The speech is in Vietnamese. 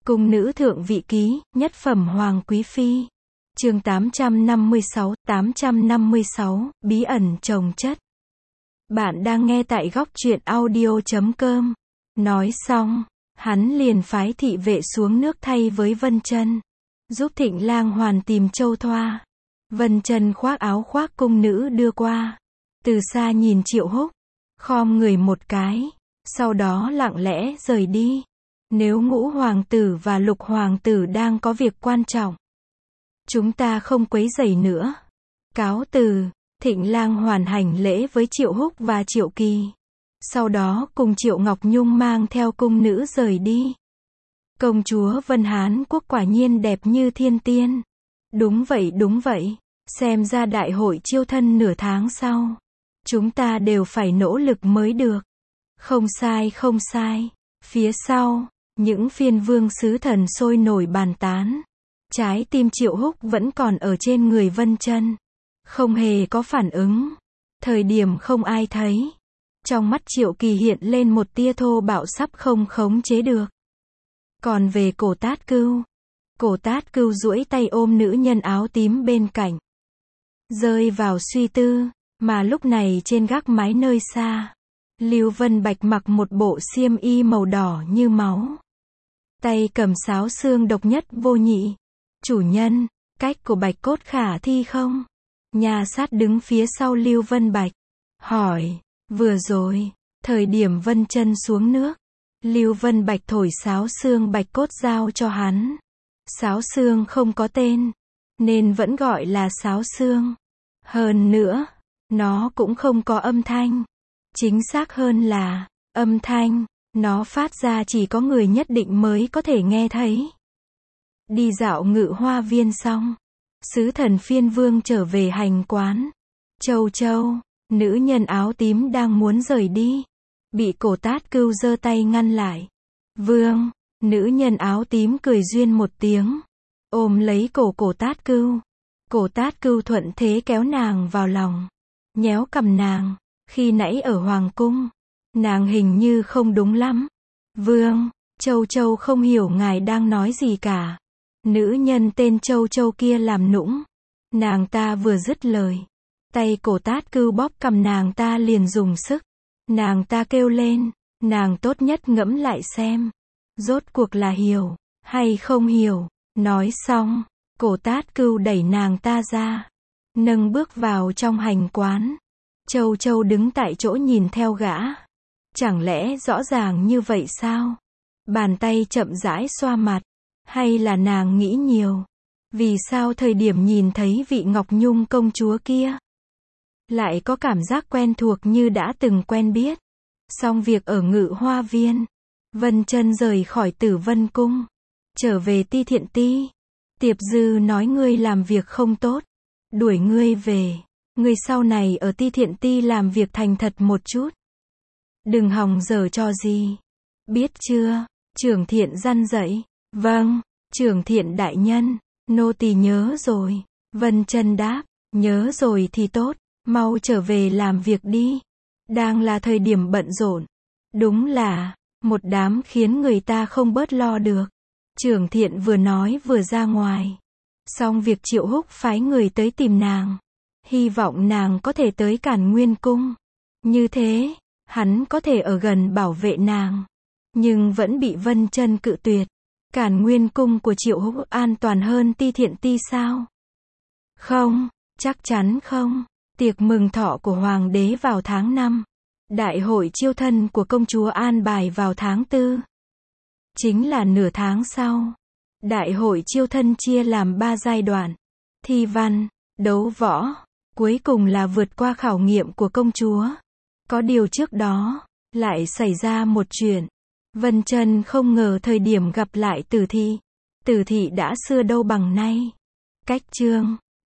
Cung nữ thượng vị ký, nhất phẩm hoàng quý phi. Chương 856, bí ẩn chồng chất. Bạn đang nghe tại góc truyện audio.com. Nói xong, hắn liền phái thị vệ xuống nước thay với Vân Chân, giúp Thịnh Lang Hoàn tìm Châu Thoa. Vân Chân khoác áo khoác cung nữ đưa qua, từ xa nhìn Triệu Húc, khom người một cái, sau đó lặng lẽ rời đi. Nếu Ngũ hoàng tử và Lục hoàng tử đang có việc quan trọng, chúng ta không quấy rầy nữa. Cáo từ. Thịnh Lang Hoàn hành lễ với Triệu Húc và Triệu Kỳ, sau đó cùng Triệu Ngọc Nhung mang theo cung nữ rời đi. Công chúa Vân Hán Quốc quả nhiên đẹp như thiên tiên. Đúng vậy, xem ra đại hội chiêu thân nửa tháng sau, chúng ta đều phải nỗ lực mới được. Không sai. Phía sau, những phiên vương sứ thần sôi nổi bàn tán. Trái tim Triệu Húc vẫn còn ở trên người Vân Chân, không hề có phản ứng. Thời điểm không ai thấy, trong mắt Triệu Kỳ hiện lên một tia thô bạo sắp không khống chế được. Còn về Cổ Tát Cưu duỗi tay ôm nữ nhân áo tím bên cạnh, rơi vào suy tư. Mà lúc này trên gác mái nơi xa, Lưu Vân Bạch mặc một bộ xiêm y màu đỏ như máu, tay cầm sáo xương độc nhất vô nhị. Chủ nhân, cách của Bạch Cốt khả thi không? Nha sát đứng phía sau Lưu Vân Bạch, hỏi. Vừa rồi, thời điểm Vân Chân xuống nước, Lưu Vân Bạch thổi sáo xương Bạch Cốt giao cho hắn. Sáo xương không có tên, nên vẫn gọi là sáo xương. Hơn nữa, nó cũng không có âm thanh. Chính xác hơn là, âm thanh nó phát ra chỉ có người nhất định mới có thể nghe thấy. Đi dạo Ngự Hoa Viên xong, sứ thần phiên vương trở về hành quán. Châu, nữ nhân áo tím đang muốn rời đi, bị Cổ Tát Cưu giơ tay ngăn lại. Vương. Nữ nhân áo tím cười duyên một tiếng, ôm lấy Cổ Tát Cưu. Cổ Tát Cưu thuận thế kéo nàng vào lòng, nhéo cằm nàng. Khi nãy ở hoàng cung, nàng hình như không đúng lắm. Vương. Châu không hiểu ngài đang nói gì cả. Nữ nhân tên Châu kia làm nũng. Nàng ta vừa dứt lời, tay Cổ Tát Cưu bóp cằm nàng ta liền dùng sức. Nàng ta kêu lên, nàng tốt nhất ngẫm lại xem, rốt cuộc là hiểu hay không hiểu. Nói xong, Cổ Tát Cưu đẩy nàng ta ra, nâng bước vào trong hành quán. Châu đứng tại chỗ nhìn theo gã. Chẳng lẽ rõ ràng như vậy sao? Bàn tay chậm rãi xoa mặt. Hay là nàng nghĩ nhiều? Vì sao thời điểm nhìn thấy vị Ngọc Nhung công chúa kia, lại có cảm giác quen thuộc như đã từng quen biết? Xong việc ở Ngự Hoa Viên, Vân Chân rời khỏi Tử Vân Cung, trở về Ti Thiện Ti. Tiệp Dư nói ngươi làm việc không tốt, đuổi ngươi về. Ngươi sau này ở Ti Thiện Ti làm việc thành thật một chút, đừng hòng giở trò gì. Biết chưa? Trưởng Thiện răn dạy. Vâng, Trưởng Thiện đại nhân, nô tỳ nhớ rồi. Vân Chân đáp. Nhớ rồi thì tốt, mau trở về làm việc đi. Đang là thời điểm bận rộn. Đúng là một đám khiến người ta không bớt lo được. Trưởng Thiện vừa nói vừa ra ngoài. Xong việc Triệu Húc phái người tới tìm nàng, hy vọng nàng có thể tới Càn Nguyên Cung. Như thế, hắn có thể ở gần bảo vệ nàng. Nhưng vẫn bị Vân Chân cự tuyệt. Càn Nguyên Cung của Triệu Húc an toàn hơn Ti Thiện Ti sao? Không, chắc chắn không. Tiệc mừng thọ của Hoàng đế vào tháng 5. Đại hội chiêu thân của công chúa an bài vào tháng 4. Chính là nửa tháng sau. Đại hội chiêu thân chia làm 3 giai đoạn. Thi văn, đấu võ, cuối cùng là vượt qua khảo nghiệm của công chúa. Có điều trước đó, lại xảy ra một chuyện. Vân Chân không ngờ thời điểm gặp lại Tử Thị đã xưa đâu bằng nay. Cách chương